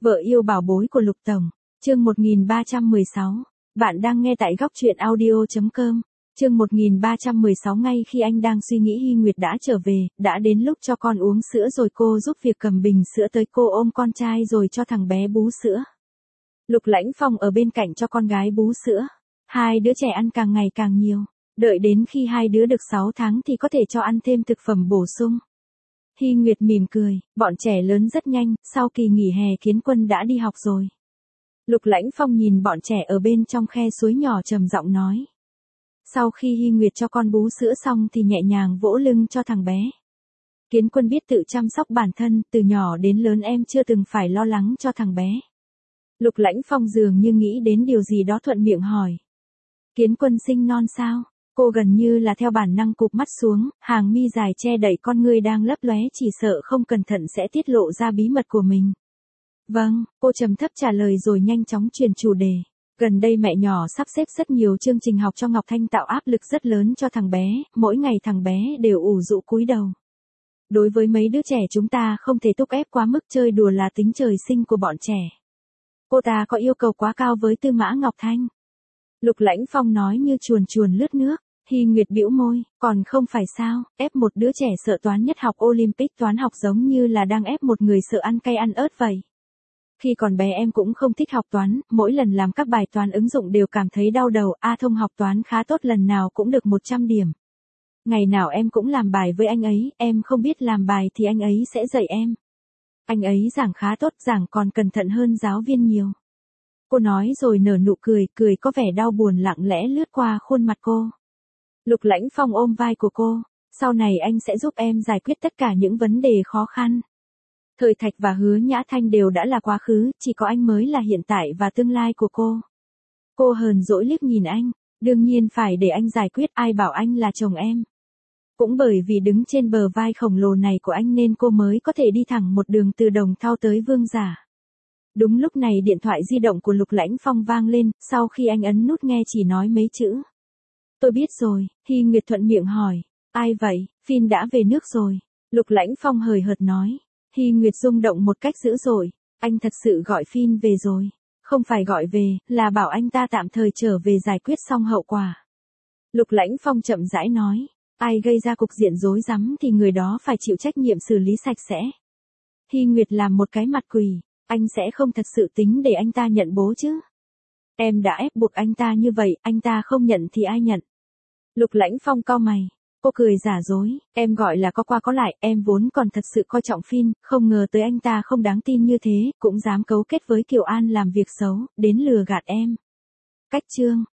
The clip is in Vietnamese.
Vợ yêu bảo bối của Lục Tổng, chương 1316. Bạn đang nghe tại góc truyện audio.com. Chương 1316. Ngay khi anh đang suy nghĩ Hy Nguyệt đã trở về, đã đến lúc cho con uống sữa rồi, cô giúp việc cầm bình sữa tới, cô ôm con trai rồi cho thằng bé bú sữa. Lục Lãnh Phong ở bên cạnh cho con gái bú sữa. Hai đứa trẻ ăn càng ngày càng nhiều. Đợi đến khi hai đứa được 6 tháng thì có thể cho ăn thêm thực phẩm bổ sung. Hy Nguyệt mỉm cười, bọn trẻ lớn rất nhanh, sau kỳ nghỉ hè Kiến Quân đã đi học rồi. Lục Lãnh Phong nhìn bọn trẻ ở bên trong khe suối nhỏ trầm giọng nói. Sau khi Hy Nguyệt cho con bú sữa xong thì nhẹ nhàng vỗ lưng cho thằng bé. Kiến Quân biết tự chăm sóc bản thân, từ nhỏ đến lớn em chưa từng phải lo lắng cho thằng bé. Lục Lãnh Phong dường như nghĩ đến điều gì đó thuận miệng hỏi. Kiến Quân sinh non sao? Cô gần như là theo bản năng cụp mắt xuống, hàng mi dài che đậy con ngươi đang lấp lóe, chỉ sợ không cẩn thận sẽ tiết lộ ra bí mật của mình. Vâng, cô trầm thấp trả lời rồi nhanh chóng chuyển chủ đề. Gần đây mẹ nhỏ sắp xếp rất nhiều chương trình học cho Ngọc Thanh, tạo áp lực rất lớn cho thằng bé, mỗi ngày thằng bé đều ủ rũ cúi đầu. Đối với mấy đứa trẻ chúng ta không thể thúc ép quá mức, chơi đùa là tính trời sinh của bọn trẻ. Cô ta có yêu cầu quá cao với Tư Mã Ngọc Thanh. Lục Lãnh Phong nói như chuồn chuồn lướt nước. Hy Nguyệt bĩu môi, còn không phải sao, ép một đứa trẻ sợ toán nhất học Olympic toán học giống như là đang ép một người sợ ăn cay ăn ớt vậy. Khi còn bé em cũng không thích học toán, mỗi lần làm các bài toán ứng dụng đều cảm thấy đau đầu, A Thông học toán khá tốt, lần nào cũng được 100 điểm. Ngày nào em cũng làm bài với anh ấy, em không biết làm bài thì anh ấy sẽ dạy em. Anh ấy giảng khá tốt, giảng còn cẩn thận hơn giáo viên nhiều. Cô nói rồi nở nụ cười, cười có vẻ đau buồn lặng lẽ lướt qua khuôn mặt cô. Lục Lãnh Phong ôm vai của cô, sau này anh sẽ giúp em giải quyết tất cả những vấn đề khó khăn. Thời Thạch và Hứa Nhã Thanh đều đã là quá khứ, chỉ có anh mới là hiện tại và tương lai của cô. Cô hờn dỗi liếc nhìn anh, đương nhiên phải để anh giải quyết, ai bảo anh là chồng em. Cũng bởi vì đứng trên bờ vai khổng lồ này của anh nên cô mới có thể đi thẳng một đường từ Đồng Thau tới Vương Giả. Đúng lúc này điện thoại di động của Lục Lãnh Phong vang lên, sau khi anh ấn nút nghe chỉ nói mấy chữ. Tôi biết rồi, Hy Nguyệt thuận miệng hỏi. Ai vậy? Phin đã về nước rồi. Lục Lãnh Phong hời hợt nói. Hy Nguyệt rung động một cách dữ dội. Anh thật sự gọi Phin về rồi. Không phải gọi về, là bảo anh ta tạm thời trở về giải quyết xong hậu quả. Lục Lãnh Phong chậm rãi nói. Ai gây ra cục diện rối rắm thì người đó phải chịu trách nhiệm xử lý sạch sẽ. Hy Nguyệt làm một cái mặt quỷ. Anh sẽ không thật sự tính để anh ta nhận bố chứ? Em đã ép buộc anh ta như vậy, anh ta không nhận thì ai nhận? Lục Lãnh Phong cau mày. Cô cười giả dối, em gọi là có qua có lại, em vốn còn thật sự coi trọng Phin, không ngờ tới anh ta không đáng tin như thế, cũng dám cấu kết với Kiều An làm việc xấu, đến lừa gạt em. Cách chương.